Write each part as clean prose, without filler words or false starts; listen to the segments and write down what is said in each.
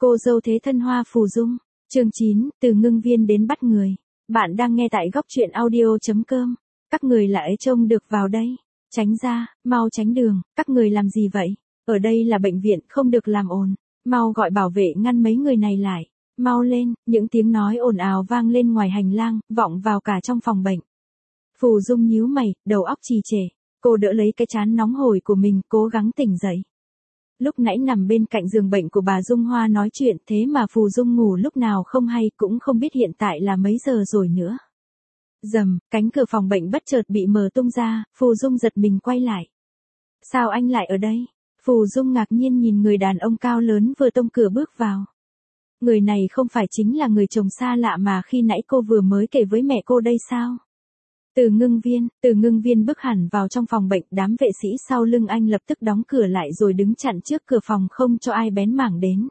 Cô dâu thế thân Hoa Phù Dung. Chương 9, từ ngưng viên đến bắt người. Bạn đang nghe tại góc truyện audio.com. Các người lại trông được vào đây. Tránh ra, mau tránh đường, các người làm gì vậy? Ở đây là bệnh viện, không được làm ồn. Mau gọi bảo vệ ngăn mấy người này lại. Mau lên, những tiếng nói ồn ào vang lên ngoài hành lang, vọng vào cả trong phòng bệnh. Phù Dung nhíu mày, đầu óc trì trệ. Cô đỡ lấy cái trán nóng hổi của mình, cố gắng tỉnh dậy. Lúc nãy nằm bên cạnh giường bệnh của bà Dung Hoa nói chuyện, thế mà Phù Dung ngủ lúc nào không hay, cũng không biết hiện tại là mấy giờ rồi nữa. Rầm, cánh cửa phòng bệnh bất chợt bị mở tung ra, Phù Dung giật mình quay lại. Sao anh lại ở đây? Phù Dung ngạc nhiên nhìn người đàn ông cao lớn vừa tông cửa bước vào. Người này không phải chính là người chồng xa lạ mà khi nãy cô vừa mới kể với mẹ cô đây sao? Từ ngưng viên bước hẳn vào trong phòng bệnh, đám vệ sĩ sau lưng anh lập tức đóng cửa lại rồi đứng chặn trước cửa phòng không cho ai bén mảng đến.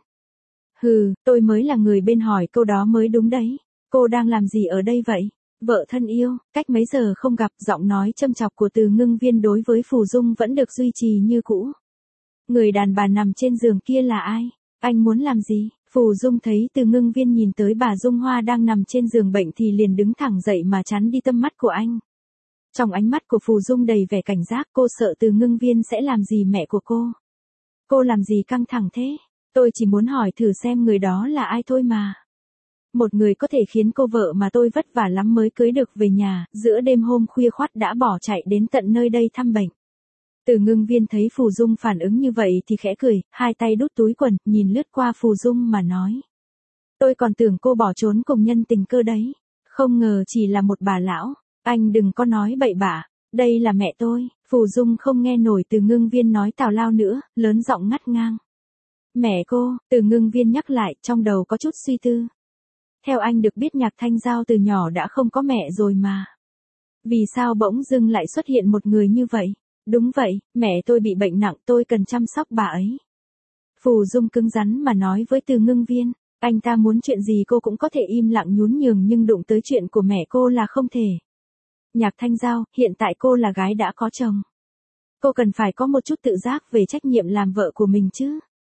Hừ, tôi mới là người bên hỏi câu đó mới đúng đấy. Cô đang làm gì ở đây vậy? Vợ thân yêu, cách mấy giờ không gặp, giọng nói châm chọc của Từ ngưng viên đối với Phù Dung vẫn được duy trì như cũ. Người đàn bà nằm trên giường kia là ai? Anh muốn làm gì? Phù Dung thấy Từ ngưng viên nhìn tới bà Dung Hoa đang nằm trên giường bệnh thì liền đứng thẳng dậy mà chắn đi tầm mắt của anh. Trong ánh mắt của Phù Dung đầy vẻ cảnh giác, cô sợ Từ ngưng viên sẽ làm gì mẹ của cô. Cô làm gì căng thẳng thế? Tôi chỉ muốn hỏi thử xem người đó là ai thôi mà. Một người có thể khiến cô vợ mà tôi vất vả lắm mới cưới được về nhà, giữa đêm hôm khuya khoắt đã bỏ chạy đến tận nơi đây thăm bệnh. Từ ngưng viên thấy Phù Dung phản ứng như vậy thì khẽ cười, hai tay đút túi quần, nhìn lướt qua Phù Dung mà nói. Tôi còn tưởng cô bỏ trốn cùng nhân tình cơ đấy. Không ngờ chỉ là một bà lão. Anh đừng có nói bậy bạ. Đây là mẹ tôi. Phù Dung không nghe nổi Từ ngưng viên nói tào lao nữa, lớn giọng ngắt ngang. Mẹ cô, Từ ngưng viên nhắc lại, trong đầu có chút suy tư. Theo anh được biết Nhạc Thanh Giao từ nhỏ đã không có mẹ rồi mà. Vì sao bỗng dưng lại xuất hiện một người như vậy? Đúng vậy, mẹ tôi bị bệnh nặng, tôi cần chăm sóc bà ấy. Phù Dung cứng rắn mà nói với Từ ngưng viên. Anh ta muốn chuyện gì cô cũng có thể im lặng nhún nhường, nhưng đụng tới chuyện của mẹ cô là không thể. Nhạc Thanh Giao, hiện tại cô là gái đã có chồng. Cô cần phải có một chút tự giác về trách nhiệm làm vợ của mình chứ.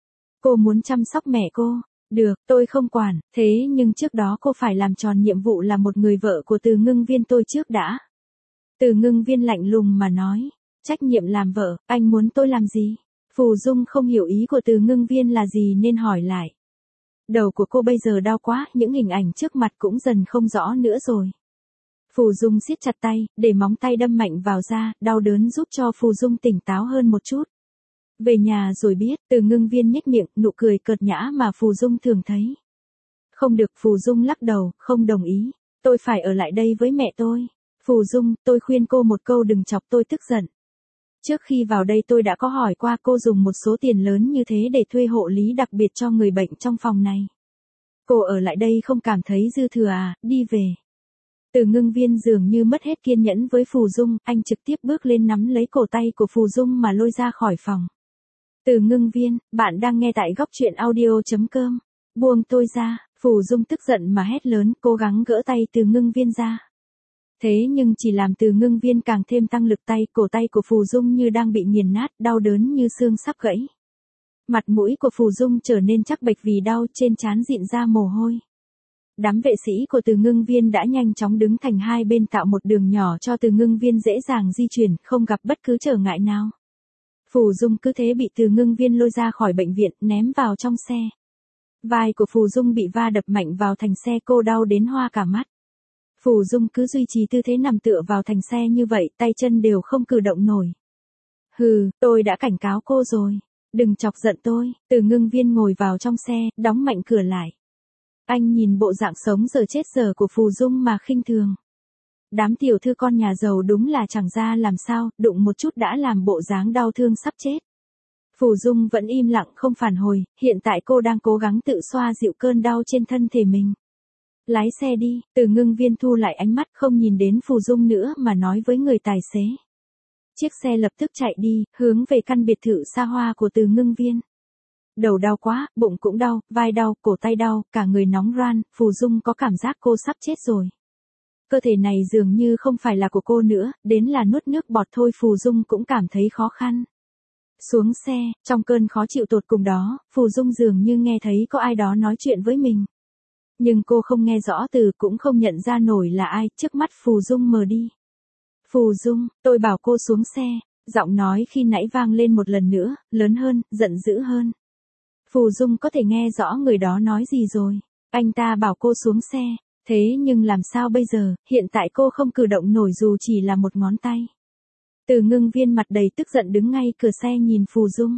Cô muốn chăm sóc mẹ cô. Được, tôi không quản, thế nhưng trước đó cô phải làm tròn nhiệm vụ là một người vợ của Từ ngưng viên tôi trước đã. Từ ngưng viên lạnh lùng mà nói. Trách nhiệm làm vợ, anh muốn tôi làm gì? Phù Dung không hiểu ý của Từ ngưng viên là gì nên hỏi lại. Đầu của cô bây giờ đau quá, những hình ảnh trước mặt cũng dần không rõ nữa rồi. Phù Dung siết chặt tay, để móng tay đâm mạnh vào da, đau đớn giúp cho Phù Dung tỉnh táo hơn một chút. Về nhà rồi biết, Từ ngưng viên nhếch miệng, nụ cười cợt nhã mà Phù Dung thường thấy. Không được, Phù Dung lắc đầu, không đồng ý. Tôi phải ở lại đây với mẹ tôi. Phù Dung, tôi khuyên cô một câu đừng chọc tôi tức giận. Trước khi vào đây tôi đã có hỏi qua cô dùng một số tiền lớn như thế để thuê hộ lý đặc biệt cho người bệnh trong phòng này. Cô ở lại đây không cảm thấy dư thừa à, đi về. Từ ngưng viên dường như mất hết kiên nhẫn với Phù Dung, anh trực tiếp bước lên nắm lấy cổ tay của Phù Dung mà lôi ra khỏi phòng. Từ ngưng viên, bạn đang nghe tại góc truyện audio.com. Buông tôi ra, Phù Dung tức giận mà hét lớn, cố gắng gỡ tay Từ ngưng viên ra. Thế nhưng chỉ làm Từ ngưng viên càng thêm tăng lực, cổ tay của Phù Dung như đang bị nghiền nát, đau đớn như xương sắp gãy. Mặt mũi của Phù Dung trở nên chắc bệch vì đau, trên trán rịn ra mồ hôi. Đám vệ sĩ của Từ ngưng viên đã nhanh chóng đứng thành hai bên tạo một đường nhỏ cho Từ ngưng viên dễ dàng di chuyển, không gặp bất cứ trở ngại nào. Phù Dung cứ thế bị Từ ngưng viên lôi ra khỏi bệnh viện, ném vào trong xe. Vai của Phù Dung bị va đập mạnh vào thành xe, cô đau đến hoa cả mắt. Phù Dung cứ duy trì tư thế nằm tựa vào thành xe như vậy, tay chân đều không cử động nổi. Hừ, tôi đã cảnh cáo cô rồi. Đừng chọc giận tôi. Từ ngưng viên ngồi vào trong xe, đóng mạnh cửa lại. Anh nhìn bộ dạng sống giờ chết giờ của Phù Dung mà khinh thường. Đám tiểu thư con nhà giàu đúng là chẳng ra làm sao, đụng một chút đã làm bộ dáng đau thương sắp chết. Phù Dung vẫn im lặng không phản hồi, hiện tại cô đang cố gắng tự xoa dịu cơn đau trên thân thể mình. Lái xe đi. Từ ngưng viên thu lại ánh mắt, không nhìn đến Phù Dung nữa mà nói với người tài xế. Chiếc xe lập tức chạy đi, hướng về căn biệt thự xa hoa của Từ ngưng viên. Đầu đau quá, bụng cũng đau, vai đau, cổ tay đau, cả người nóng ran, Phù Dung có cảm giác cô sắp chết rồi. Cơ thể này dường như không phải là của cô nữa, đến là nuốt nước bọt thôi Phù Dung cũng cảm thấy khó khăn. Xuống xe, trong cơn khó chịu tột cùng đó, Phù Dung dường như nghe thấy có ai đó nói chuyện với mình. Nhưng cô không nghe rõ từ, cũng không nhận ra nổi là ai, trước mắt Phù Dung mờ đi. Phù Dung, tôi bảo cô xuống xe, giọng nói khi nãy vang lên một lần nữa, lớn hơn, giận dữ hơn. Phù Dung có thể nghe rõ người đó nói gì rồi. Anh ta bảo cô xuống xe, thế nhưng làm sao bây giờ, hiện tại cô không cử động nổi dù chỉ là một ngón tay. Từ Ngưng Viên mặt đầy tức giận đứng ngay cửa xe nhìn Phù Dung.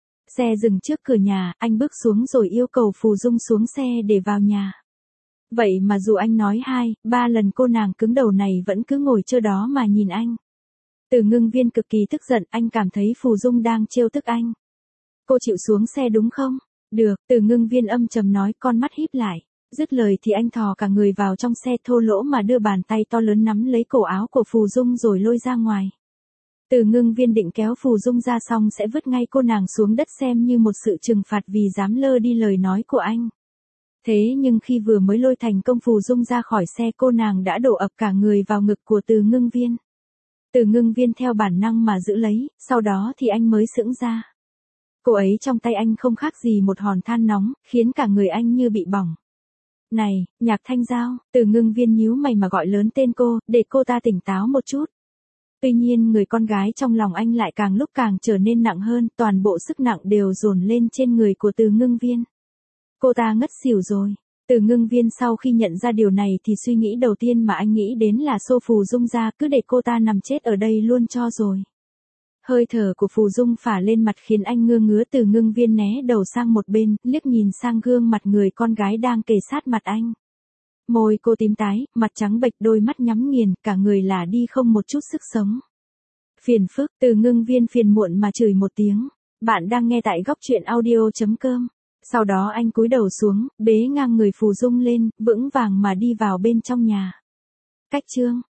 Xe dừng trước cửa nhà, anh bước xuống rồi yêu cầu Phù Dung xuống xe để vào nhà. Vậy mà dù anh nói 2, 3 lần cô nàng cứng đầu này vẫn cứ ngồi chơi đó mà nhìn anh. Từ Ngưng Viên cực kỳ tức giận, anh cảm thấy Phù Dung đang trêu tức anh. Cô chịu xuống xe đúng không? Được, Từ Ngưng Viên âm trầm nói, con mắt híp lại. Dứt lời thì anh thò cả người vào trong xe, thô lỗ mà đưa bàn tay to lớn nắm lấy cổ áo của Phù Dung rồi lôi ra ngoài. Từ Ngưng Viên định kéo Phù Dung ra xong sẽ vứt ngay cô nàng xuống đất xem như một sự trừng phạt vì dám lơ đi lời nói của anh. Thế nhưng khi vừa mới lôi thành công Phù Dung ra khỏi xe, cô nàng đã đổ ập cả người vào ngực của Từ Ngưng Viên. Từ Ngưng Viên theo bản năng mà giữ lấy, sau đó thì anh mới sững ra. Cô ấy trong tay anh không khác gì một hòn than nóng, khiến cả người anh như bị bỏng. Này, Nhạc Thanh Giao, Từ Ngưng Viên nhíu mày mà gọi lớn tên cô, để cô ta tỉnh táo một chút. Tuy nhiên người con gái trong lòng anh lại càng lúc càng trở nên nặng hơn, toàn bộ sức nặng đều dồn lên trên người của Từ Ngưng Viên. Cô ta ngất xỉu rồi. Từ Ngưng Viên sau khi nhận ra điều này thì suy nghĩ đầu tiên mà anh nghĩ đến là xô Phù Dung ra, cứ để cô ta nằm chết ở đây luôn cho rồi. Hơi thở của Phù Dung phả lên mặt khiến anh ngơ ngứa. Từ Ngưng Viên né đầu sang một bên, liếc nhìn sang gương mặt người con gái đang kề sát mặt anh. Môi cô tím tái, mặt trắng bệch, đôi mắt nhắm nghiền, cả người là đi không một chút sức sống. Phiền phức, Từ Ngưng Viên phiền muộn mà chửi một tiếng. Bạn đang nghe tại góc truyện audio.com. Sau đó anh cúi đầu xuống, bế ngang người Phù Dung lên, vững vàng mà đi vào bên trong nhà. Cách chương